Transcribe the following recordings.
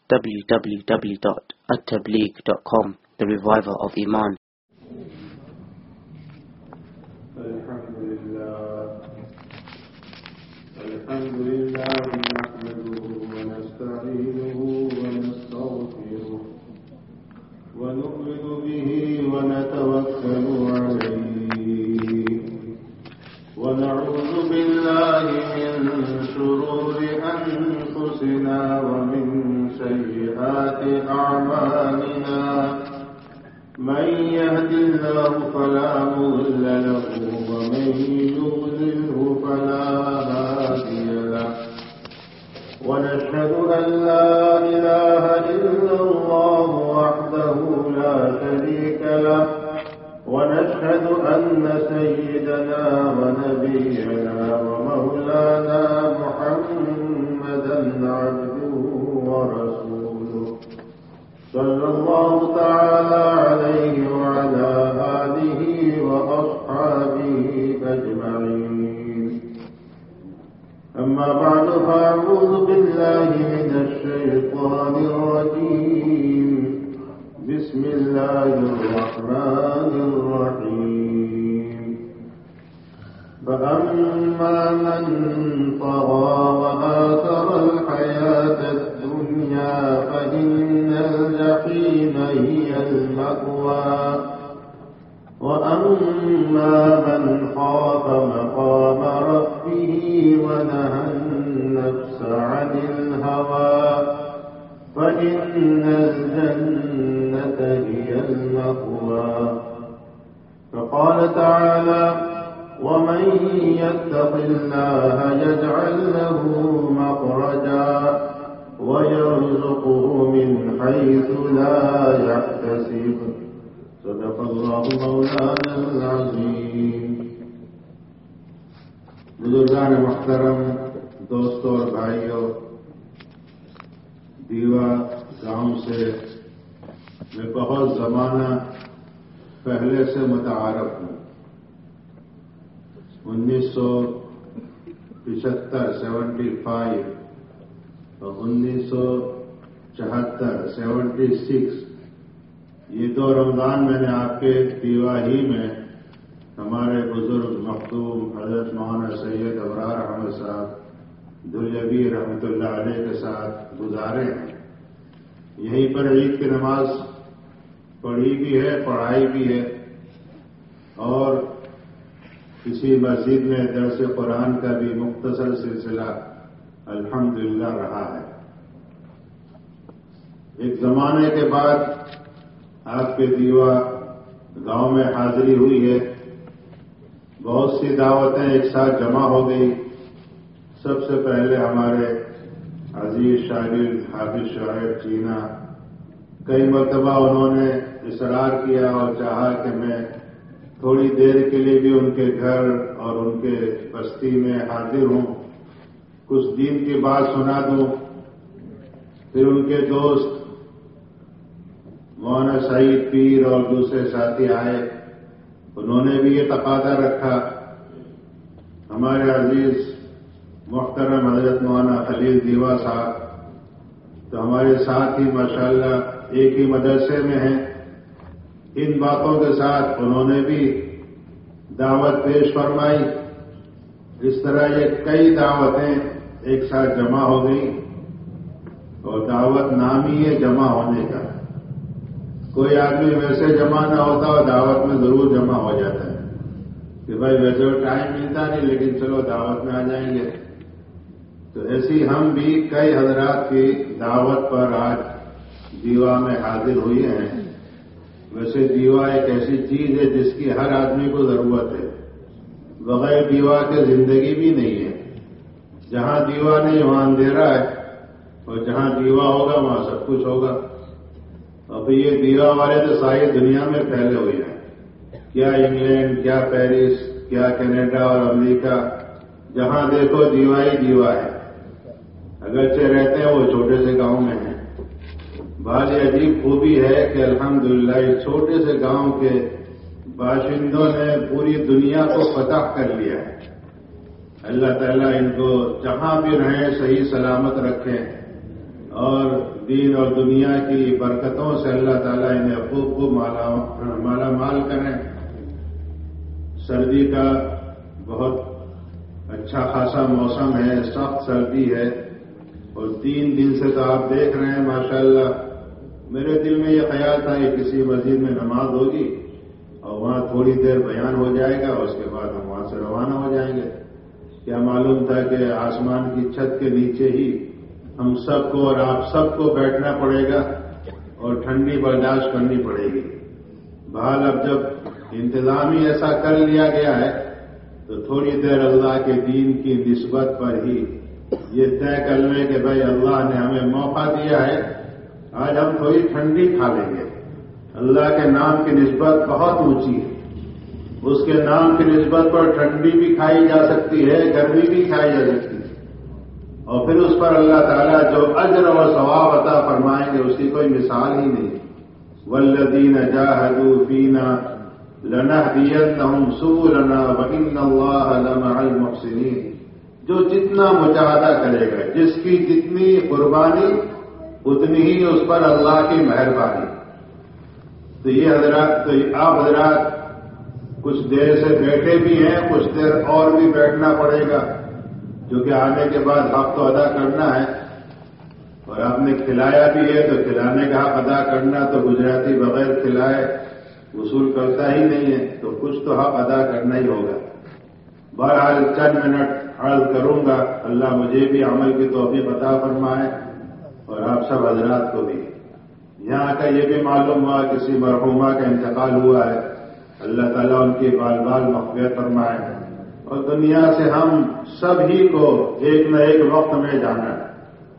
www.attableek.com, the reviver of Iman. الحمد لله نحمده ونستعينه ونستغفره ونؤمن به ونتوكل عليه ونعوذ بالله من شرور أنفسنا ومن سيئات أعمالنا من يهد الله فلا مضل له ومن يضلله فلا هادي له ونشهد أن لا إله إلا الله وحده لا شريك له ونشهد أن سيدنا ونبينا ومولانا محمدا عبده ورسوله صلى الله تعالى عليه وعلى آله وأصحابه أجمعين. أما بعد فأعوذ بالله من الشيطان الرجيم. بسم الله الرحمن الرحيم. فأما من طغى وآثر الحياة الدنيا فإن الجحيم هي المأوى وأما من خاف مقام ربه ونهى النفس عن الهوى فإن الجنة هي المأوى. فقال تعالى: ومن يتق الله يجعل له مخرجا ويرزقه من حيث لا يحتسب. صدق الله مولانا العظيم. بزرگان محترم، دوستوں اور بھائیوں، دیوا گاؤں سے میں بہت زمانہ پہلے سے متعارف ہوں. 1975 اور 1976 یہ دو رمضان میں نے آپ کے دیوا ہی میں ہمارے بزرگ مخدوم حضرت مولانا سید ابرار احمد صاحب دلیبی رحمۃ اللہ علیہ کے ساتھ گزارے ہیں. یہیں پر عید کی نماز پڑھی بھی ہے، پڑھائی بھی ہے، اور کسی مسجد میں درس قرآن کا بھی مختصر سلسلہ الحمدللہ رہا ہے. ایک زمانے کے بعد آپ کے دیوا گاؤں میں حاضری ہوئی ہے. بہت سی دعوتیں ایک ساتھ جمع ہو گئی. سب سے پہلے ہمارے عزیز شاعر حافظ شعیب چینا، کئی مرتبہ انہوں نے اصرار کیا اور چاہا کہ میں تھوڑی دیر کے لیے بھی ان کے گھر اور ان کے بستی میں حاضر ہوں، کچھ دین کی بات سنا دوں. پھر ان کے دوست مولانا سعید پیر اور دوسرے ساتھی آئے، انہوں نے بھی یہ تقاضا رکھا. ہمارے عزیز محترم حضرت مولانا خلیل دیوا صاحب تو ہمارے ساتھ ہی ماشاءاللہ ایک ہی مدرسے میں ہیں. ان باتوں کے ساتھ انہوں نے بھی دعوت پیش فرمائی. اس طرح یہ کئی دعوتیں ایک ساتھ جمع ہو گئی، اور دعوت نام ہی ہے جمع ہونے کا. کوئی آدمی ویسے جمع نہ ہوتا اور دعوت میں ضرور جمع ہو جاتا ہے کہ بھائی ویسے ٹائم ملتا نہیں لیکن چلو دعوت میں آ جائیں گے. تو ایسی ہم بھی کئی حضرات کی دعوت پر آج دیوا میں حاضر ہوئے ہیں. ویسے دیوا ایک ایسی چیز ہے جس کی ہر آدمی کو ضرورت ہے. بغیر دیوا کے زندگی بھی نہیں ہے. جہاں دیوا نہیں وہاں اندھیرا ہے، اور جہاں دیوا ہوگا وہاں سب کچھ ہوگا. اب یہ دیوا والے تو ساری دنیا میں پھیلے ہوئے ہیں. کیا انگلینڈ، کیا پیرس، کیا کینیڈا اور امریکہ، جہاں دیکھو دیوا ہی دیوا ہے. اگرچہ رہتے ہیں وہ چھوٹے سے گاؤں میں ہیں. بات یہ عجیب خوبی ہے کہ الحمدللہ اس چھوٹے سے گاؤں کے باشندوں نے پوری دنیا کو فتح کر لیا ہے. اللہ تعالیٰ ان کو جہاں بھی رہیں صحیح سلامت رکھیں اور دین اور دنیا کی برکتوں سے اللہ تعالیٰ انہیں خوب مالا مال کریں۔ سردی کا بہت اچھا خاصا موسم ہے، سخت سردی ہے، اور 3 دن سے تو آپ دیکھ رہے ہیں ماشاءاللہ۔ میرے دل میں یہ خیال تھا کہ کسی مسجد میں نماز ہوگی اور وہاں تھوڑی دیر بیان ہو جائے گا، اس کے بعد ہم وہاں سے روانہ ہو جائیں گے۔ کیا معلوم تھا کہ آسمان کی چھت کے نیچے ہی ہم سب کو اور آپ سب کو بیٹھنا پڑے گا اور ٹھنڈی برداشت کرنی پڑے گی۔ بہرحال اب جب انتظام ہی ایسا کر لیا گیا ہے تو تھوڑی دیر اللہ کے دین کی نسبت پر ہی یہ طے کر لیں کہ بھائی اللہ نے ہمیں موقع دیا ہے، آج ہم تھوڑی ٹھنڈی کھا لیں گے۔ اللہ کے نام کی نسبت بہت اونچی ہے، اس کے نام کی نسبت پر ٹھنڈی بھی کھائی جا سکتی ہے، گرمی بھی کھائی جا سکتی ہے، اور پھر اس پر اللہ تعالیٰ جو اجر و ثواب عطا فرمائیں گے اس کی کوئی مثال ہی نہیں۔ والذین جاہدوا فینا لنہدینہم سبلنا وان اللہ لمع المحسنین۔ جو جتنا مجاہدہ کرے گا، جس کی جتنی قربانی اتنی ہی اس پر اللہ کی مہربانی۔ تو یہ حضرات، تو آپ حضرات کچھ دیر سے بیٹھے بھی ہیں، کچھ دیر اور بھی بیٹھنا پڑے گا، جو کہ آنے کے بعد حق تو ادا کرنا ہے، اور آپ نے کھلایا بھی ہے تو کھلانے کا حق ادا کرنا، تو گجراتی بغیر کھلائے وصول کرتا ہی نہیں ہے، تو کچھ تو حق ادا کرنا ہی ہوگا۔ بہرحال چند منٹ عرض کروں گا، اللہ مجھے بھی عمل کی توفیق عطا فرمائے اور آپ سب حضرات کو بھی۔ یہاں کا یہ بھی معلوم ہوا کسی مرحومہ کا انتقال ہوا ہے، اللہ تعالیٰ ان کی بال بال مغفرت فرمائے، اور دنیا سے ہم سب ہی کو ایک نہ ایک وقت میں جانا ہے۔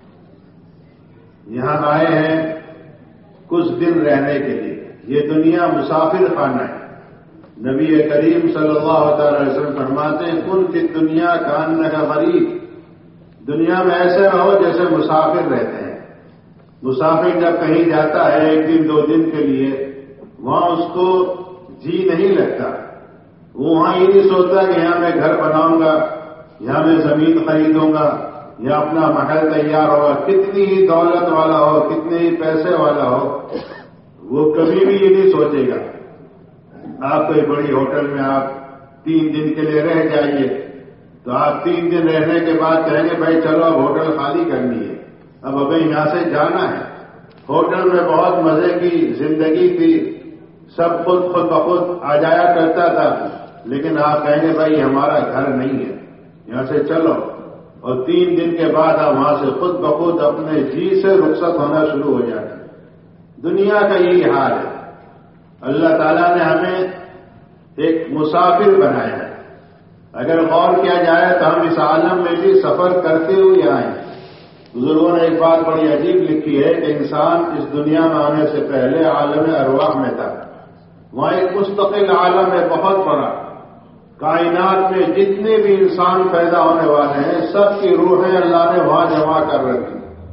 یہاں آئے ہیں کچھ دن رہنے کے لیے، یہ دنیا مسافر خانہ ہے۔ نبی کریم صلی اللہ تعالی وسلم فرماتے ہیں کن فی الدنیا کانک غریب، دنیا میں ایسے رہو جیسے مسافر رہتے ہیں۔ مسافر جب کہیں جاتا ہے 1 دن 2 دن کے لیے، وہاں اس کو جی نہیں لگتا، وہ وہاں یہ نہیں سوچتا کہ یہاں میں گھر بناؤں گا، یہاں میں زمین خریدوں گا، یا اپنا محل تیار ہوگا، کتنی ہی دولت والا ہو، کتنے ہی پیسے والا ہو، وہ کبھی بھی یہ نہیں سوچے گا۔ آپ کوئی بڑی ہوٹل میں آپ 3 دن کے لیے رہ جائیے، تو آپ 3 دن رہنے کے بعد کہیں گے بھائی چلو اب ہوٹل خالی کرنی ہے، اب ہمیں یہاں سے جانا ہے۔ ہوٹل میں بہت مزے کی زندگی تھی، سب خود بخود آ جایا کرتا تھا، لیکن آپ کہیں گے بھائی ہمارا گھر نہیں ہے، یہاں سے چلو، اور 3 دن کے بعد آپ وہاں سے خود بخود اپنے جی سے رخصت ہونا شروع ہو جاتے ہیں۔ دنیا کا یہی حال ہے۔ اللہ تعالیٰ نے ہمیں ایک مسافر بنایا ہے۔ اگر غور کیا جائے تو ہم اس عالم میں بھی سفر کرتے ہوئے آئے۔ بزرگوں نے ایک بات بڑی عجیب لکھی ہے کہ انسان اس دنیا میں آنے سے پہلے عالم ارواح میں تھا، وہاں ایک مستقل عالم ہے بہت بڑا، کائنات میں جتنے بھی انسان پیدا ہونے والے ہیں سب کی روحیں اللہ نے وہاں جمع کر رکھی،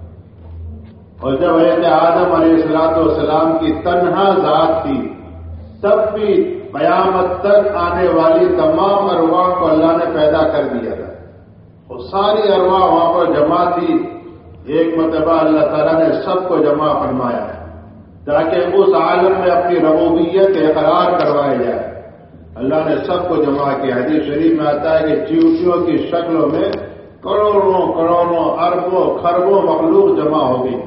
اور جب حضرت آدم علیہ السلام کی تنہا ذات تھی تب بھی قیامت تک آنے والی تمام ارواح کو اللہ نے پیدا کر دیا تھا، اور ساری ارواح وہاں پر جمع تھی۔ ایک مرتبہ اللہ تعالیٰ نے سب کو جمع فرمایا تاکہ اس عالم میں اپنی ربوبیت اقرار کروائے جائے۔ اللہ نے سب کو جمع کیا۔ حدیث شریف میں آتا ہے کہ چیوٹیوں کی شکلوں میں کروڑوں اربوں خربوں مخلوق جمع ہو گئی۔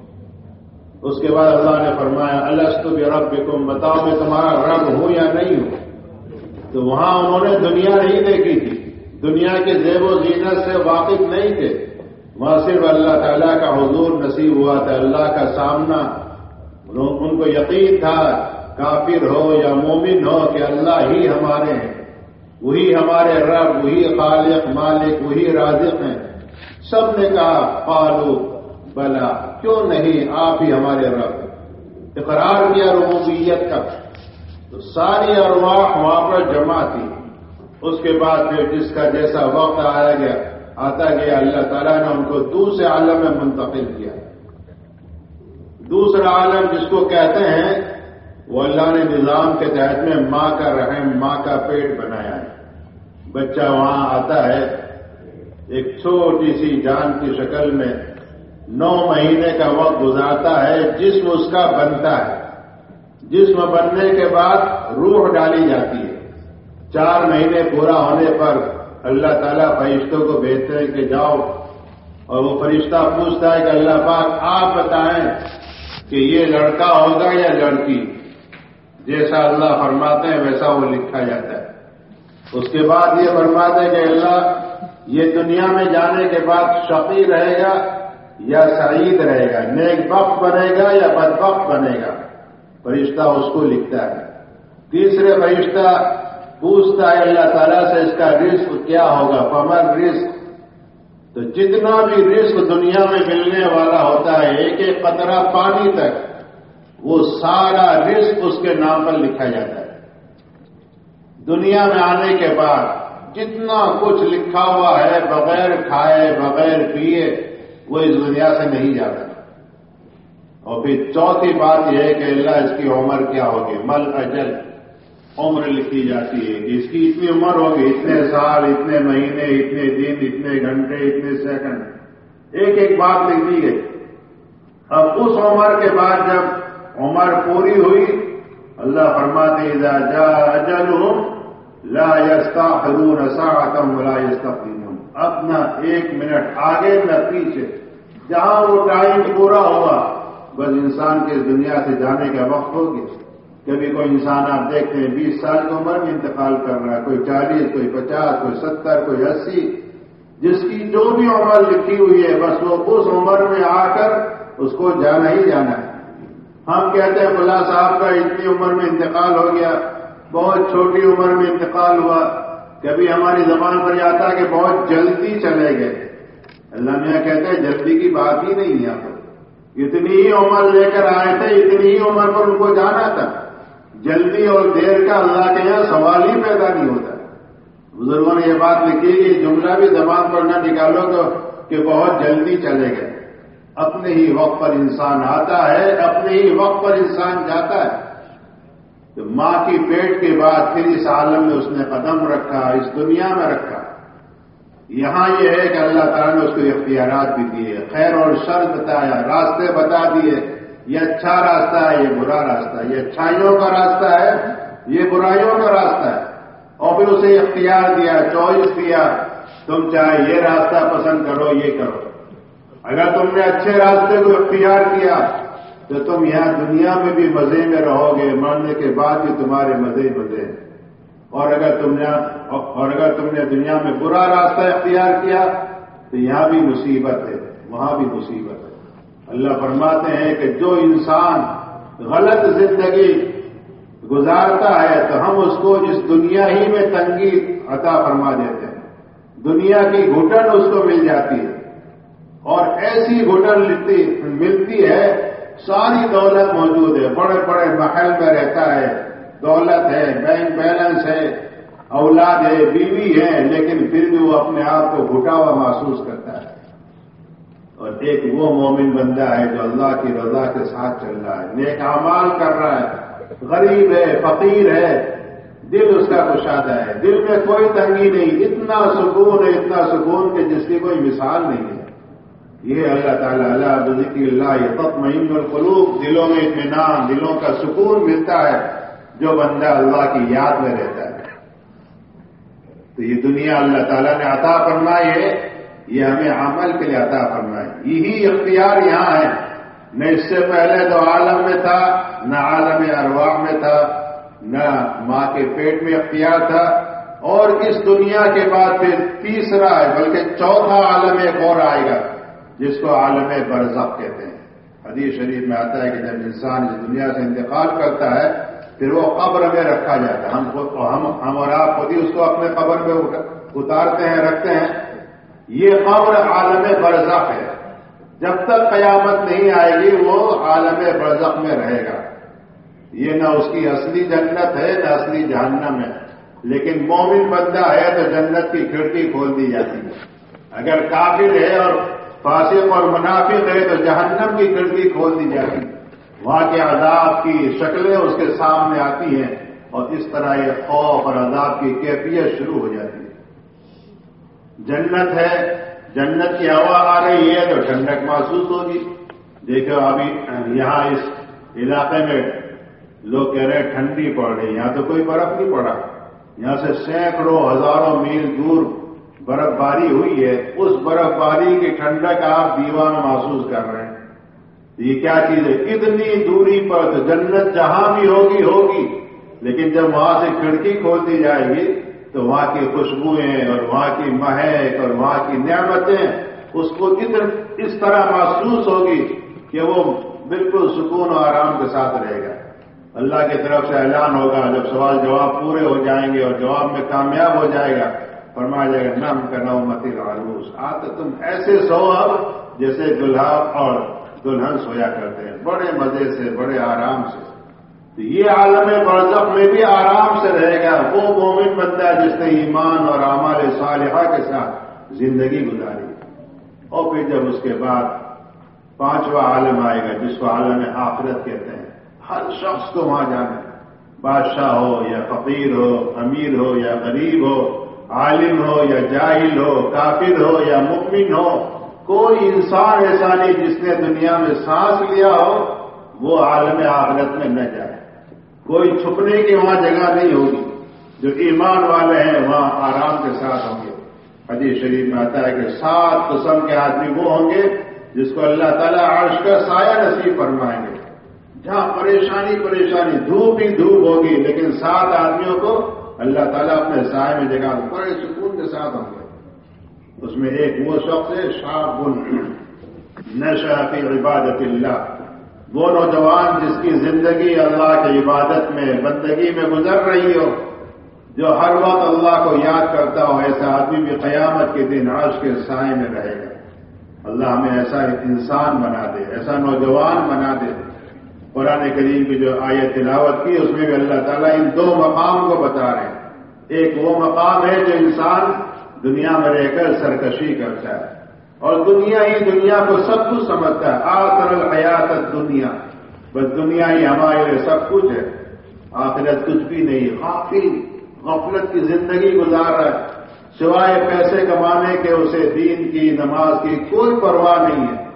اس کے بعد اللہ نے فرمایا الست بربکم، بتاؤ میں تمہارا رب ہوں یا نہیں ہوں؟ تو وہاں انہوں نے دنیا نہیں دیکھی تھی، دنیا کے زیب و زینت سے واقف نہیں تھے، وہاں صرف اللہ تعالیٰ کا حضور نصیب ہوا تھا، اللہ کا سامنا۔ ان کو یقین تھا کافر ہو یا مومن ہو کہ اللہ ہی ہمارے ہیں، وہی ہمارے رب، وہی خالق مالک، وہی رازق ہیں۔ سب نے کہا قالوا بلا، کیوں نہیں، آپ ہی ہمارے رب، اقرار کیا ربوبیت کا۔ تو ساری ارواح وہاں پر جمع تھی۔ اس کے بعد پھر جس کا جیسا وقت آتا گیا اللہ تعالیٰ نے ان کو دوسرے عالم میں منتقل کیا۔ دوسرا عالم جس کو کہتے ہیں وہ اللہ نے نظام کے تحت میں ماں کا رحم، ماں کا پیٹ بنایا ہے۔ بچہ وہاں آتا ہے ایک چھوٹی سی جان کی شکل میں، 9 مہینے کا وقت گزارتا ہے، جسم اس کا بنتا ہے، جسم بننے کے بعد روح ڈالی جاتی ہے، 4 مہینے پورا ہونے پر اللہ تعالیٰ فرشتوں کو بھیجتے ہیں کہ جاؤ، اور وہ فرشتہ پوچھتا ہے کہ اللہ پاک آپ بتائیں کہ یہ لڑکا ہوگا یا لڑکی، جیسا اللہ فرماتے ہیں ویسا وہ لکھا جاتا ہے۔ اس کے بعد یہ فرماتے ہیں کہ اللہ یہ دنیا میں جانے کے بعد شقی رہے گا یا سعید رہے گا، نیک بخت بنے گا یا بدبخت بنے گا، فرشتہ اس کو لکھتا ہے۔ تیسرے فرشتہ پوچھتا ہے اللہ تعالیٰ سے اس کا رزق کیا ہوگا، فمن رزق، تو جتنا بھی رزق دنیا میں ملنے والا ہوتا ہے، ایک ایک قطرہ پانی تک، وہ سارا رزق اس کے نام پر لکھا جاتا ہے۔ دنیا میں آنے کے بعد جتنا کچھ لکھا ہوا ہے بغیر کھائے بغیر پیے وہ اس دنیا سے نہیں جاتا۔ اور پھر چوتھی بات یہ ہے کہ اللہ اس کی عمر کیا ہوگی، مل اجل، عمر لکھی جاتی ہے کہ اس کی اتنی عمر ہوگی، اتنے سال، اتنے مہینے، اتنے دن، اتنے گھنٹے، اتنے سیکنڈ، ایک ایک بات لکھ دی گئی۔ اب اس عمر کے بعد جب عمر پوری ہوئی، اللہ فرماتے اذا جاء اجلهم لا يستأخرون ساعة ولا يستقدمون، اب نہ 1 منٹ آگے نہ پیچھے، جہاں وہ ٹائم پورا ہوا بس انسان کے دنیا سے جانے کا وقت ہو گیا۔ کبھی کوئی انسان آپ دیکھتے ہیں 20 سال کی عمر میں انتقال کر رہا ہے، کوئی 40، کوئی 50، کوئی 70، کوئی 80، جس کی جو بھی عمر لکھی ہوئی ہے بس وہ اس عمر میں آ کر اس کو جانا ہی جانا ہے۔ ہم کہتے ہیں فلاں صاحب کا اتنی عمر میں انتقال ہو گیا، بہت چھوٹی عمر میں انتقال ہوا، کبھی ہماری زبان پر آتا ہے کہ بہت جلدی چلے گئے۔ اللہ میاں کہتے ہیں جلدی کی بات ہی نہیں ہے، آپ اتنی ہی عمر لے کر آئے تھے، اتنی ہی عمر پر ان کو جانا تھا۔ جلدی اور دیر کا اللہ کے یہاں سوال ہی پیدا نہیں ہوتا۔ بزرگوں نے یہ بات لکھی کہ جملہ بھی زبان پر نہ نکالو کہ بہت جلدی چلے گئے۔ اپنے ہی وقت پر انسان آتا ہے، اپنے ہی وقت پر انسان جاتا ہے۔ تو ماں کی پیٹ کے بعد پھر اس عالم میں اس نے قدم رکھا، اس دنیا میں رکھا۔ یہاں یہ ہے کہ اللہ تعالیٰ نے اس کو اختیارات بھی دیے، خیر اور شر بتایا، راستے بتا دیے، یہ اچھا راستہ ہے، یہ برا راستہ ہے، یہ اچھائیوں کا راستہ ہے، یہ برائیوں کا راستہ ہے، اور پھر اسے اختیار دیا، چوائس دیا، تم چاہے یہ راستہ پسند کرو، یہ کرو۔ اگر تم نے اچھے راستے کو اختیار کیا تو تم یہاں دنیا میں بھی مزے میں رہو گے، مرنے کے بعد بھی تمہارے مزے مزے ہیں۔ اور اگر تم نے دنیا میں برا راستہ اختیار کیا تو یہاں بھی مصیبت ہے، وہاں بھی مصیبت ہے۔ اللہ فرماتے ہیں کہ جو انسان غلط زندگی گزارتا ہے تو ہم اس کو اس دنیا ہی میں تنگی عطا فرما دیتے ہیں، دنیا کی گھٹن اس کو مل جاتی ہے، اور ایسی گھٹن ملتی ہے، ساری دولت موجود ہے، بڑے بڑے محل میں رہتا ہے، دولت ہے، بینک بیلنس ہے، اولاد ہے، بیوی ہے، لیکن پھر بھی وہ اپنے آپ کو گھٹا ہوا محسوس کرتا ہے۔ اور ایک وہ مومن بندہ ہے جو اللہ کی رضا کے ساتھ چل رہا ہے، نیک اعمال کر رہا ہے، غریب ہے، فقیر ہے، دل اس کا کشادہ ہے، دل میں کوئی تنگی نہیں، اتنا سکون ہے، اتنا سکون کہ جس کی کوئی مثال نہیں ہے۔ یہ اللہ تعالیٰ اللہ بذکر اللہ تطمئن القلوب، دلوں میں اطمینان، دلوں کا سکون ملتا ہے جو بندہ اللہ کی یاد میں رہتا ہے۔ تو یہ دنیا اللہ تعالیٰ نے عطا فرمائی ہے، یہ ہمیں عمل کے لیے عطا فرمائی، یہی اختیار یہاں ہے، نہ اس سے پہلے تو عالم میں تھا، نہ عالم ارواح میں تھا، نہ ماں کے پیٹ میں اختیار تھا، اور اس دنیا کے بعد پھر تیسرا ہے، بلکہ چوتھا عالم ایک اور آئے گا جس کو عالم برزخ کہتے ہیں۔ حدیث شریف میں آتا ہے کہ جب انسان اس دنیا سے انتقال کرتا ہے پھر وہ قبر میں رکھا جاتا ہے، ہم اور آپ خود ہی اس کو اپنے قبر میں اتارتے ہیں، رکھتے ہیں۔ یہ قبر عالم برزخ ہے، جب تک قیامت نہیں آئے گی وہ عالم برزخ میں رہے گا۔ یہ نہ اس کی اصلی جنت ہے نہ اصلی جہنم ہے، لیکن مومن بندہ ہے تو جنت کی کھڑکی کھول دی جاتی ہے، اگر کافر ہے اور فاسق اور منافق ہے تو جہنم کی کھڑکی کھول دی جاتی ہے، وہاں کے عذاب کی شکلیں اس کے سامنے آتی ہیں، اور اس طرح یہ خوف اور عذاب کی کیفیت شروع ہو جاتی ہے۔ جنت ہے جنت کی ہوا آ رہی ہے تو ٹھنڈک محسوس ہوگی. دیکھو ابھی یہاں اس علاقے میں لوگ کہہ رہے ہیں ٹھنڈی پڑ رہی. یہاں تو کوئی برف نہیں پڑا. یہاں سے سینکڑوں ہزاروں میل دور برف باری ہوئی ہے. اس برف باری کی ٹھنڈک آپ دیوا میں محسوس کر رہے ہیں. یہ کیا چیز ہے؟ اتنی دوری پر تو جنت جہاں بھی ہوگی لیکن جب وہاں سے کھڑکی کھول دی جائے گی تو وہاں کی خوشبوئیں اور وہاں کی مہک اور وہاں کی نعمتیں اس کو اس طرح محسوس ہوگی کہ وہ بالکل سکون و آرام کے ساتھ رہے گا. اللہ کی طرف سے اعلان ہوگا جب سوال جواب پورے ہو جائیں گے اور جواب میں کامیاب ہو جائے گا, فرمایا جائے گا نم کا نومتی العروس, تو تم ایسے سو اب جیسے دلہا اور دلہن سویا کرتے ہیں, بڑے مزے سے, بڑے آرام سے. تو یہ عالم برزخ میں بھی آرام سے رہے گا وہ مومن بندہ جس نے ایمان اور اعمال صالحہ کے ساتھ زندگی گزاری. اور پھر جب اس کے بعد پانچواں عالم آئے گا جس کو عالم آخرت کہتے ہیں. ہر شخص کو وہاں جانا ہے, بادشاہ ہو یا فقیر ہو, امیر ہو یا غریب ہو, عالم ہو یا جاہل ہو, کافر ہو یا مؤمن ہو. کوئی انسان ایسا نہیں جس نے دنیا میں سانس لیا ہو وہ عالم آخرت میں نہ جائے. کوئی چھپنے کی وہاں جگہ نہیں ہوگی. جو ایمان والے ہیں وہاں آرام کے ساتھ ہوں گے. حدیث شریف میں آتا ہے کہ 7 قسم کے آدمی وہ ہوں گے جس کو اللہ تعالیٰ عرش کا سایہ نصیب فرمائیں گے. جہاں پریشانی دھوپ ہی دھوپ ہوگی لیکن 7 آدمیوں کو اللہ تعالیٰ اپنے سائے میں جگہ بڑے سکون کے ساتھ ہوں گے. اس میں ایک وہ شخص ہے شاب نشأ فی عبادت اللہ, وہ نوجوان جس کی زندگی اللہ کی عبادت میں بندگی میں گزر رہی ہو, جو ہر وقت اللہ کو یاد کرتا ہو. ایسا آدمی بھی قیامت کے دن عرش کے سائے میں رہے گا. اللہ ہمیں ایسا انسان بنا دے, ایسا نوجوان بنا دے. قرآن کریم کی جو آیت تلاوت کی اس میں بھی اللہ تعالیٰ ان 2 مقام کو بتا رہے ہیں. ایک وہ مقام ہے جو انسان دنیا میں رہ کر سرکشی کرتا ہے اور دنیا کو سب کچھ سمجھتا ہے. آخر الحیات الدنیا, بس دنیا ہی ہمارے لیے سب کچھ ہے, آخرت کچھ بھی نہیں. غفلت کی زندگی گزار رہا ہے, سوائے پیسے کمانے کے اسے دین کی نماز کی کوئی پرواہ نہیں ہے.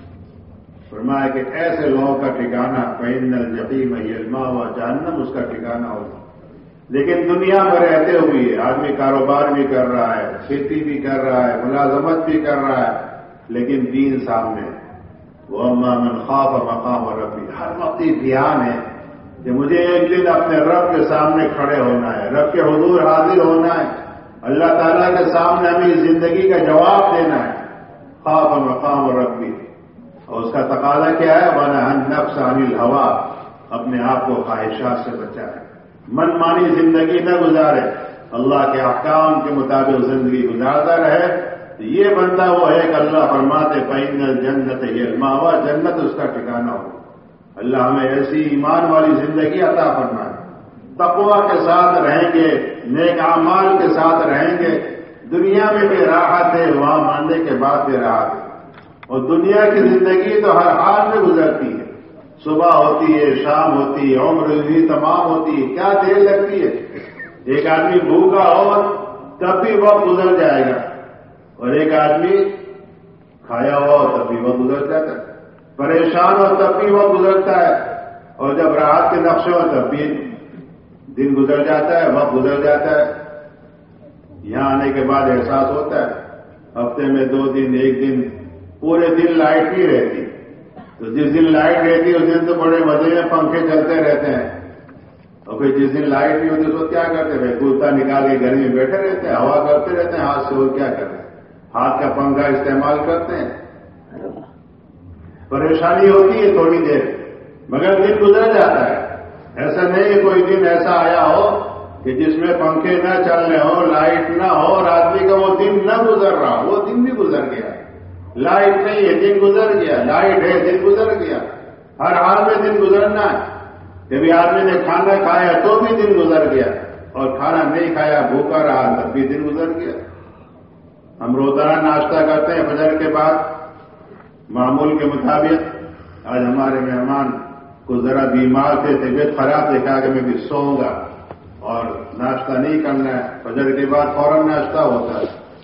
فرمایا کہ ایسے لوگوں کا ٹھکانہ فإن الجحیم ہی المأوى, جہنم اس کا ٹھکانہ ہوگا. لیکن دنیا میں رہتے ہوئے آدمی کاروبار بھی کر رہا ہے, کھیتی بھی کر رہا ہے, ملازمت بھی کر رہا ہے, لیکن دین سامنے. وَأَمَّا مَنْ خَافَ مَقَامَ رَبِّهِ, ہر وقت دھیان ہے کہ مجھے ایک دن اپنے رب کے سامنے کھڑے ہونا ہے, رب کے حضور حاضر ہونا ہے, اللہ تعالیٰ کے سامنے ہمیں زندگی کا جواب دینا ہے. خَافَ مَقَامَ رَبِّهِ, اور اس کا تقاضا کیا ہے؟ وَنَهَى النَّفْسَ عَنِ الْهَوَىٰ, اپنے آپ کو خواہشات سے بچائے, من مانی زندگی نہ گزارے, اللہ کے احکام کے مطابق زندگی گزارتا رہے. تو یہ بندہ وہ ہے کہ اللہ فرماتے فإن الجنت ہی المأوى, جنت اس کا ٹھکانہ ہو. اللہ ہمیں ایسی ایمان والی زندگی عطا فرمائے, تقوی کے ساتھ رہیں گے, نیک اعمال کے ساتھ رہیں گے. دنیا میں بھی راحت ہے, وہاں ماننے کے بعد بھی راحت ہے. اور دنیا کی زندگی تو ہر حال میں گزرتی ہے, صبح ہوتی ہے, شام ہوتی ہے, عمر بھی تمام ہوتی ہے, کیا دیر لگتی ہے. ایک آدمی بھوکا ہو تب بھی وقت گزر جائے گا, اور ایک آدمی کھایا ہوا ہو تب بھی وقت گزر جاتا ہے, پریشان ہو تب بھی وقت گزرتا ہے, اور جب راحت کے نقشے ہو تب بھی دن گزر جاتا ہے, وقت گزر جاتا ہے. یہاں آنے کے بعد احساس ہوتا ہے ہفتے میں 2 دن, 1 دن, پورے دن لائٹ نہیں رہتی. تو جس دن لائٹ رہتی ہے اس دن تو بڑے مزے میں پنکھے چلتے رہتے ہیں, اور پھر جس دن لائٹ نہیں ہوتی اس کو کیا کرتے ہیں؟ کورتا نکال کے گھر میں بیٹھے رہتے ہیں, ہوا کرتے رہتے ہیں ہاتھ سے. وہ کیا کرتے ہیں؟ ہاتھ کا پنکھا استعمال کرتے ہیں. پریشانی ہوتی ہے تھوڑی دیر, مگر دن گزر جاتا ہے. ایسا نہیں کوئی دن ایسا آیا ہو کہ جس میں پنکھے نہ چل رہے ہو, لائٹ نہ ہو, اور آدمی کا وہ دن نہ گزر رہا, وہ دن بھی گزر گیا. لائٹ نہیں ہے, دن گزر گیا. لائٹ ہے, دن گزر گیا. ہر حال میں دن گزرنا ہے. کبھی آدمی نے کھانا کھایا تو بھی دن گزر گیا, اور کھانا نہیں کھایا بھوکا رہا تب بھی دن گزر گیا. ہم روزانہ ناشتہ کرتے ہیں فجر کے بعد معمول کے مطابق. آج ہمارے مہمان کو ذرا بیمار تھے, طبیعت خراب دیکھا کہ میں بھی سوؤں گا اور ناشتہ نہیں کرنا ہے. فجر کے بعد فوراً ناشتہ ہوتا ہے.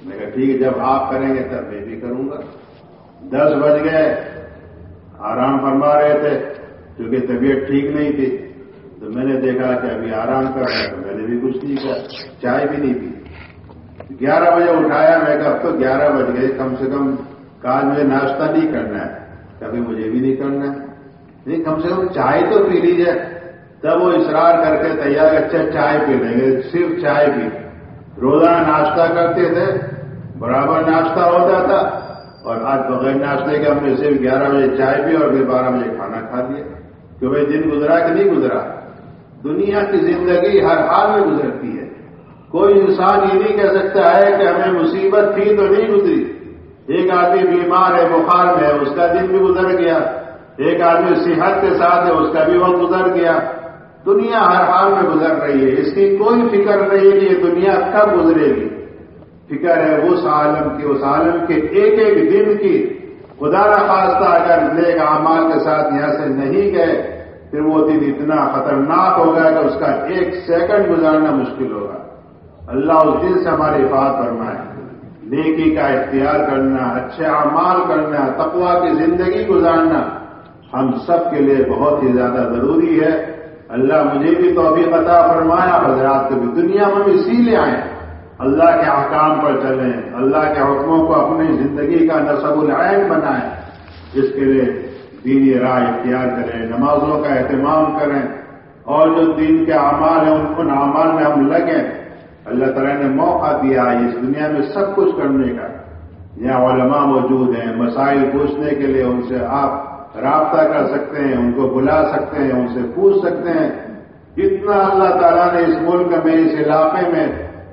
میں کہا ٹھیک ہے، جب آپ کریں گے تب میں بھی کروں گا۔ 10 بج گئے، آرام فرما رہے تھے، کیونکہ طبیعت ٹھیک نہیں تھی، تو میں نے دیکھا کہ ابھی آرام کر رہا ہے، تو میں نے بھی کچھ نہیں کیا، چائے بھی نہیں پی۔ 11 بجے اٹھایا، میں کہا اب تو 11 بج گئے، کم سے کم کاج مجھے ناشتہ نہیں کرنا ہے، کبھی مجھے بھی نہیں کرنا ہے، نہیں کم سے کم چائے تو پی لیجیے۔ تب وہ اصرار کر کے تیار، اچھا چائے پی لیں گے، صرف چائے پی۔ روزانہ ناشتہ کرتے تھے، برابر ناشتہ ہوتا تھا، اور آج بغیر ناشتے کے ہم نے صرف 11 بجے چائے پی اور پھر 12 بجے کھانا کھا لیا۔ کہ بھائی دن گزرا کہ نہیں گزرا؟ دنیا کی زندگی ہر حال میں گزرتی ہے، کوئی انسان یہ نہیں کہہ سکتا ہے کہ ہمیں مصیبت تھی تو نہیں گزری۔ ایک آدمی بیمار ہے، بخار میں ہے، اس کا دن بھی گزر گیا، ایک آدمی صحت کے ساتھ ہے، اس کا بھی وقت گزر گیا۔ دنیا ہر حال میں گزر رہی ہے، اس کی کوئی فکر نہیں ہے کہ یہ دنیا کب گزرے گی۔ فکر ہے اس عالم کی، اس عالم کے ایک ایک دن کی۔ خدا نخواستہ اگر نیک اعمال کے ساتھ یہاں سے نہیں گئے، پھر وہ دن اتنا خطرناک ہوگا کہ اس کا 1 سیکنڈ گزارنا مشکل ہوگا۔ اللہ اس دن سے ہماری حفاظت فرمائے۔ نیکی کا اختیار کرنا، اچھے اعمال کرنا، تقویٰ کی زندگی گزارنا ہم سب کے لیے بہت ہی زیادہ ضروری ہے۔ اللہ مجھے بھی توفیق عطا فرمایا، حضرات کو بھی۔ دنیا میں ہم اسی لیے آئے، اللہ کے احکام پر چلیں، اللہ کے حکموں کو اپنی زندگی کا نصب العین بنائیں، جس کے لیے دینی راہ اختیار کریں، نمازوں کا اہتمام کریں، اور جو دین کے اعمال ہیں ان اعمال میں ہم لگیں۔ اللہ تعالیٰ نے موقع دیا ہے اس دنیا میں سب کچھ کرنے کا۔ یہاں علماء موجود ہیں، مسائل پوچھنے کے لیے ان سے آپ رابطہ کر سکتے ہیں، ان کو بلا سکتے ہیں، ان سے پوچھ سکتے ہیں۔ اتنا اللہ تعالیٰ نے اس ملک میں، اس علاقے میں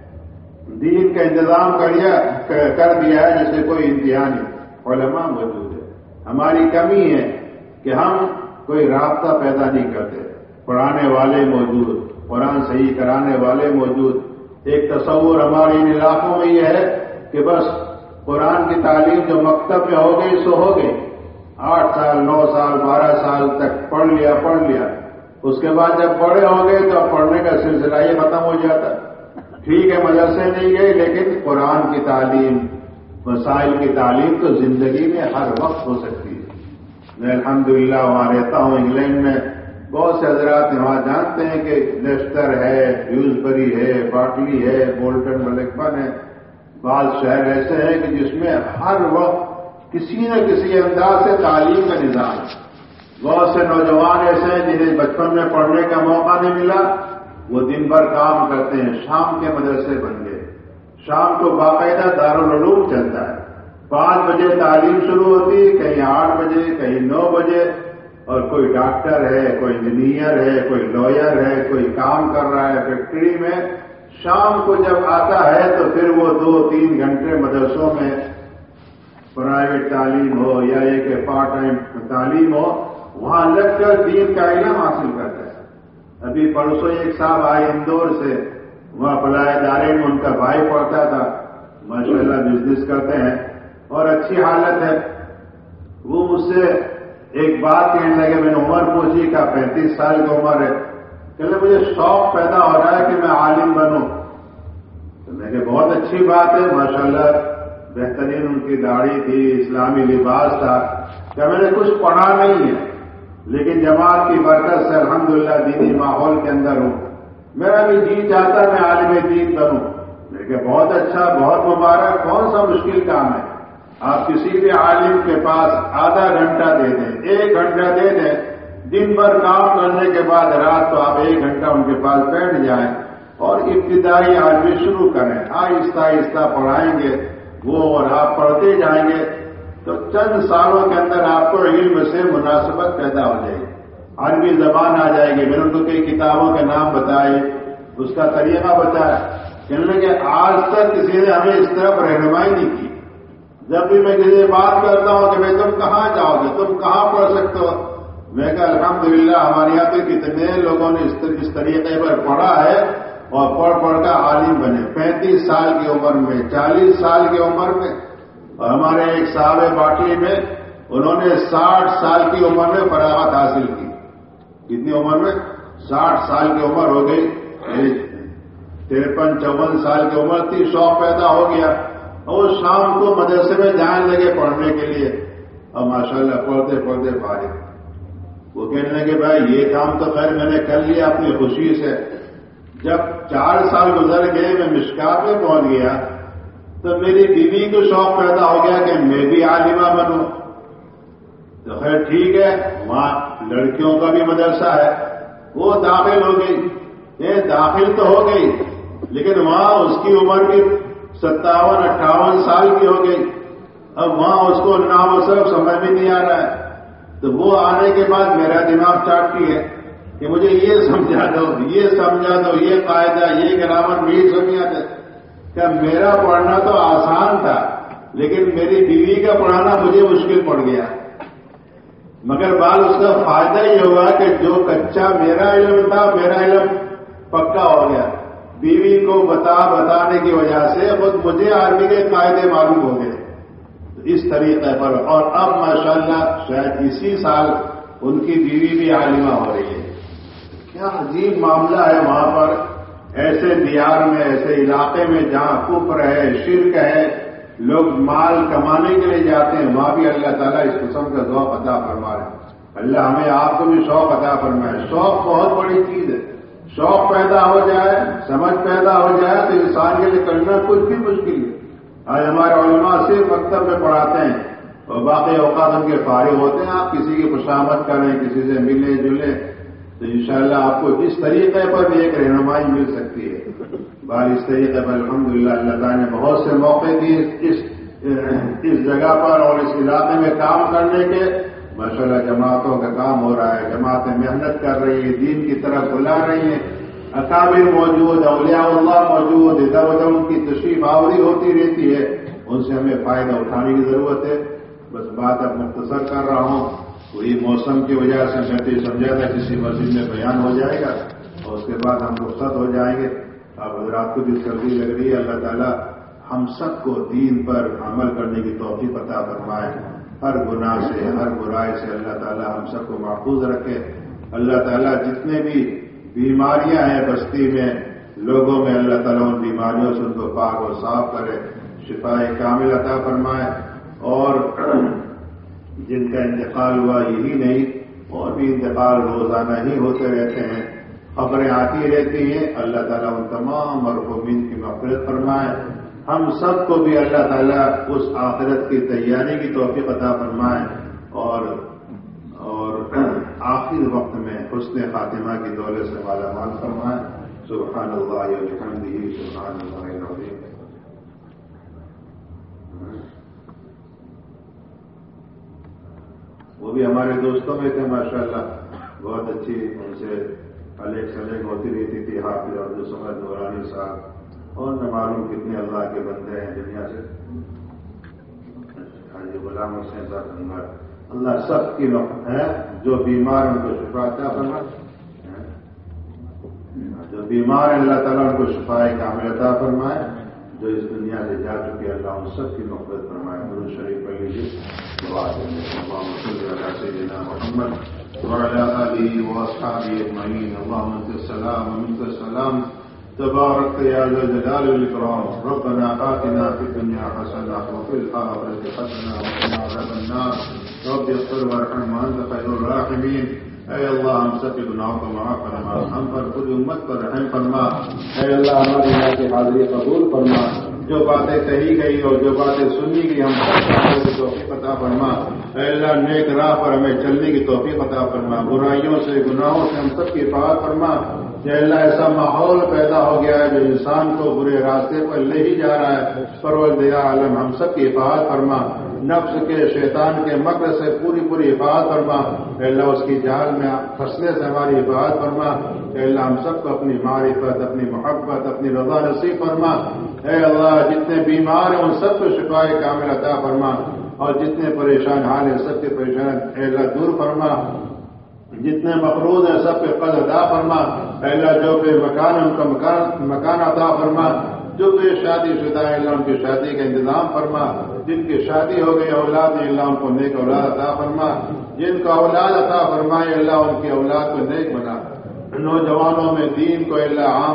دین کا انتظام کر دیا ہے جس سے کوئی انتہا نہیں۔ علماء موجود ہے، ہماری کمی ہے کہ ہم کوئی رابطہ پیدا نہیں کرتے۔ پڑھانے والے موجود، قرآن صحیح کرانے والے موجود۔ ایک تصور ہمارے ان علاقوں میں یہ ہے کہ بس قرآن کی تعلیم جو مکتب میں ہو گئی سو ہو گئی، 8 سال 9 سال 12 سال تک پڑھ لیا، اس کے بعد جب بڑے ہو گئے تو اب پڑھنے کا سلسلہ یہ ختم ہو جاتا۔ ٹھیک ہے مدرسے نہیں گئے، لیکن قرآن کی تعلیم، مسائل کی تعلیم تو زندگی میں ہر وقت ہو سکتی ہے۔ میں الحمدللہ وہاں رہتا ہوں انگلینڈ میں، بہت سے حضرات وہاں جانتے ہیں کہ لیسٹر ہے، ڈیوزبری ہے، باٹلی ہے، بولٹن ملکپن ہے۔ بعض شہر ایسے ہیں کہ جس میں ہر وقت کسی نہ کسی انداز سے تعلیم کا نظام ہے۔ بہت سے نوجوان ایسے ہیں جنہیں بچپن میں پڑھنے کا موقع نہیں ملا، وہ دن بھر کام کرتے ہیں، شام کے مدرسے بن گئے، شام کو باقاعدہ دارالعلوم چلتا ہے۔ 5 بجے تعلیم شروع ہوتی ہے، کہیں 8 بجے، کہیں 9 بجے، اور کوئی ڈاکٹر ہے، کوئی انجینئر ہے، کوئی لائر ہے، کوئی کام کر رہا ہے فیکٹری میں۔ شام کو جب آتا ہے تو پھر وہ 2-3 گھنٹے مدرسوں میں پرائیویٹ تعلیم ہو یا ایک پارٹ ٹائم تعلیم ہو، وہاں لگ کر دین کا علم حاصل کرتا ہے۔ ابھی پرسوں ایک صاحب آئے اندور سے، وہاں فلاح دارین میں ان کا بھائی پڑھتا تھا، ماشاءاللہ بزنس کرتے ہیں اور اچھی حالت ہے۔ وہ مجھ سے ایک بات کہنے لگے، میں نے عمر پوچھی کہ 35 سال کی عمر ہے، کہ مجھے شوق پیدا ہو رہا ہے کہ میں عالم بنوں۔ تو میں کہ بہت اچھی بات ہے، ماشاءاللہ بہترین ان کی داڑھی تھی، اسلامی لباس تھا، کہ میں نے کچھ پڑھا نہیں ہے لیکن جماعت کی برکت سے الحمدللہ دینی ماحول کے اندر ہوں، میرا بھی جی چاہتا میں عالم دین بنوں۔ میں کہ بہت اچھا، بہت مبارک، کون سا مشکل کام ہے؟ آپ کسی بھی عالم کے پاس آدھا گھنٹہ دے دیں، 1 گھنٹہ دے دیں، دن بھر کام کرنے کے بعد رات کو آپ 1 گھنٹہ ان کے پاس بیٹھ جائیں اور ابتدائی عالمی شروع کریں، آہستہ آہستہ پڑھائیں گے وہ، اور آپ پڑھتے جائیں گے تو چند سالوں کے اندر آپ کو علم سے مناسبت پیدا ہو جائے گی، عربی زبان آ جائے گی۔ میں نے ان کو کئی کتابوں کے نام بتائے، اس کا طریقہ بتایا، کہنے لگے آج تک کسی نے ہمیں اس طرف رہنمائی نہیں کی۔ جب بھی میں کسی سے بات کرتا ہوں کہ بھائی تم کہاں جاؤ گے، تم کہاں پڑھ سکتے ہو، میں کہا الحمدللہ ہمارے یہاں پہ کتنے لوگوں نے اس طریقے پر پڑھا ہے اور پڑھ کر عالم بنے، 35 سال کی عمر میں، 40 سال کی عمر میں۔ اور ہمارے ایک صاحب باٹلی میں انہوں نے 60 سال کی عمر میں فراغت حاصل کی۔ کتنی عمر میں؟ 60 سال کی عمر ہو گئی، 53-54 سال کی عمر تھی، شوق پیدا ہو گیا، اور شام کو مدرسے میں جانے لگے پڑھنے کے لیے، اور ماشاءاللہ پڑھتے پڑھتے فارغ۔ وہ کہنے لگے بھائی یہ کام تو خیر میں نے کر لیا اپنی خوشی سے، جب 4 سال گزر گئے میں مشکات میں پہنچ گیا تو میری بیوی کو شوق پیدا ہو گیا کہ میں بھی عالمہ بنوں۔ تو خیر ٹھیک ہے، وہاں لڑکیوں کا بھی مدرسہ ہے، وہ داخل ہو گئی۔ یہ داخل تو ہو گئی لیکن وہاں اس کی عمر بھی 57-58 سال کی ہو گئی، اب وہاں اس کو نام و سب سمجھ بھی نہیں آ رہا ہے۔ تو وہ آنے کے بعد میرا دماغ چاٹتی ہے کہ مجھے یہ سمجھا دو، یہ سمجھا دو، یہ قاعدہ، یہ گرامر بھی سمجھا دے۔ کہ میرا پڑھنا تو آسان تھا لیکن میری بیوی کا پڑھانا مجھے مشکل پڑ گیا، مگر بعد اس کا فائدہ یہ ہوا کہ جو کچا میرا علم تھا میرا علم پکا ہو گیا، بیوی کو بتانے کی وجہ سے خود مجھے عربی کے قاعدے معلوم ہو گئے اس طریقے پر۔ اور اب ماشاءاللہ شاید اسی سال ان کی بیوی بھی عالمہ ہو رہی ہے۔ کیا عجیب معاملہ ہے وہاں پر، ایسے دیار میں، ایسے علاقے میں جہاں کفر ہے، شرک ہے، لوگ مال کمانے کے لیے جاتے ہیں، وہاں بھی اللہ تعالیٰ اس قسم کا ذوق عطا فرما رہے ہیں۔ اللہ ہمیں آپ کو بھی شوق عطا فرمائے۔ شوق بہت بڑی چیز ہے، شوق پیدا ہو جائے، سمجھ پیدا ہو جائے تو انسان کے لیے کرنا کچھ بھی مشکل ہے۔ آج ہمارے علماء صرف مکتب میں پڑھاتے ہیں اور باقی اوقات ان کے فارغ ہوتے ہیں، آپ کسی کی خوشامد کریں، کسی سے ملیں جلیں تو انشاءاللہ آپ کو اس طریقے پر بھی ایک رہنمائی مل سکتی ہے۔ بال اس طریقے پر الحمدللہ اللہ تعالیٰ نے بہت سے موقع دیے اس جگہ پر اور اس علاقے میں کام کرنے کے۔ ماشاءاللہ جماعتوں کا کام ہو رہا ہے، جماعتیں محنت کر رہی ہیں، دین کی طرف بلا رہی ہیں، اکابر موجود، اولیاء اللہ موجود، ادھر ادھر ان کی تشریف آوری ہوتی رہتی ہے، ان سے ہمیں فائدہ اٹھانے کی ضرورت ہے۔ بس بات اب مختصر کر رہا ہوں، وہی موسم کی وجہ سے میں تو سمجھا تھا کسی مسجد میں بیان ہو جائے گا اور اس کے بعد ہم رخصت ہو جائیں گے۔ اب حضرات کو بھی سردی لگ رہی ہے، اللہ تعالیٰ ہم سب کو دین پر عمل کرنے کی توفیق عطا فرمائے، ہر گناہ سے، ہر برائی سے اللہ تعالیٰ ہم سب کو محفوظ رکھے۔ اللہ تعالیٰ جتنے بھی بیماریاں ہیں بستی میں، لوگوں میں، اللہ تعالیٰ ان بیماریوں سے ان کو پاک و صاف کرے، شفائے کامل عطا فرمائے، اور جن کا انتقال ہوا یہی نہیں اور بھی انتقال روزانہ ہی ہوتے رہتے ہیں، خبریں آتی رہتی ہیں، اللہ تعالیٰ ان تمام مرحومین کی مغفرت فرمائے۔ ہم سب کو بھی اللہ تعالیٰ اس آخرت کی تیاری کی توفیق عطا فرمائے اور آخر وقت میں حسن خاتمہ کی دولت سے مالا مال فرمائے۔ سبحان اللہ و بحمدہ، سبحان اللہ العظیم۔ وہ بھی ہمارے دوستوں میں تھے ماشاءاللہ، بہت اچھی ان سے الیک سلیک ہوتی رہتی تھی، حافظ عبدالصمد نورانی صاحب، اور نہ معلوم کتنے اللہ کے بندے ہیں دنیا سے۔ حاجی غلام حسین صاحب، اللہ سب کی ہے، جو بیمار ان کو شفا عطا فرمائے، جو بیمار ہیں اللہ تعالیٰ ان کو شفا کامل عطا فرمائے، جو اس دنیا سے جا چکے اللہ ان سب کی مغفرت فرمائے۔ درود شریف پڑھ لیجیے، دعا کریں، اللہم صلی علی سیدنا محمد وعلی آلہ واصحابہ اجمعین، اللہم انت السلام ومنک السلام، تبارک یا ذا الجلال والاکرام، ربنا آتنا فی الدنیا حسنہ وفی الآخرۃ حسنہ وقنا عذاب النار، رب اغفر وارحم وانت خیر الراحمین۔ اے اللہ ہم سب کے گناہوں کو معاف فرما، ہم پر خود امت پر رحم فرما۔ اے اللہ ہماری یہاں کی حاضری قبول فرما، جو باتیں کہی گئی اور جو باتیں سنی گئی ہم سب کو توفیق عطا فرما۔ اے اللہ نیک راہ پر ہمیں چلنے کی توفیق عطا فرما، برائیوں سے، گناہوں سے ہم سب کی حفاظت فرما۔ اے اللہ ایسا ماحول پیدا ہو گیا ہے جو انسان کو برے راستے پر لے ہی جا رہا ہے، پروردگار عالم ہم سب کی حفاظت فرما، نفس کے، شیطان کے مکر سے پوری حفاظت فرما۔ اے اللہ اس کی جال میں پھنسنے سے ہماری حفاظت فرما۔ اے اللہ ہم سب کو اپنی معرفت، اپنی محبت، اپنی رضا نصیب فرما۔ اے اللہ جتنے بیمار ہیں ان سب کو شفا کامل عطا فرما، اور جتنے پریشان حال ہیں سب کے پریشان اے اللہ دور فرما، جتنے مقروض ہیں سب پہ قرض ادا فرما۔ اے اللہ جو بے مکان ان کا مکان عطا فرما، جو بے شادی شدہ ہے اللہ ان کی شادی کا انتظام فرما، جن کی شادی ہو گئی اولاد ہے اللہ ان کو نیک اولاد عطا فرما، جن کا اولاد عطا فرمائے اللہ ان کی اولاد کو نیک بنا۔ نوجوانوں میں دین کو اللہ عام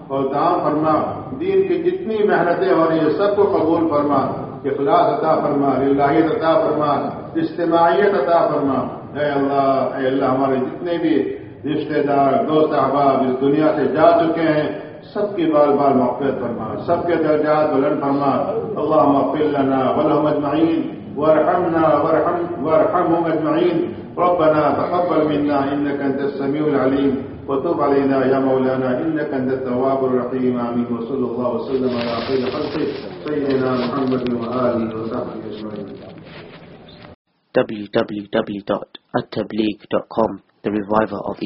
اور دعا فرما، دین کی جتنی محنتیں ہو رہی ہیں سب کو قبول فرما، اخلاص عطا فرما، للہیت عطا فرما، اجتماعیت عطا فرما۔ اے اللہ ہمارے جتنے بھی رشتہ دار دوست احباب اس دنیا سے جا چکے ہیں سب کی بال بال مغفرت فرما، سب کے درجات بلند فرما۔ اللهم اغفر لنا ولهم اجمعین وارحمنا وارحمهم اجمعین۔ ربنا تقبل منا انك انت السميع العليم وتب علينا يا مولانا انك انت التواب الرحيم آمين وصلى الله وسلم على خير خلقه سيدنا محمد وآله وصحبه اجمعين. www.attableek.com, the reviver of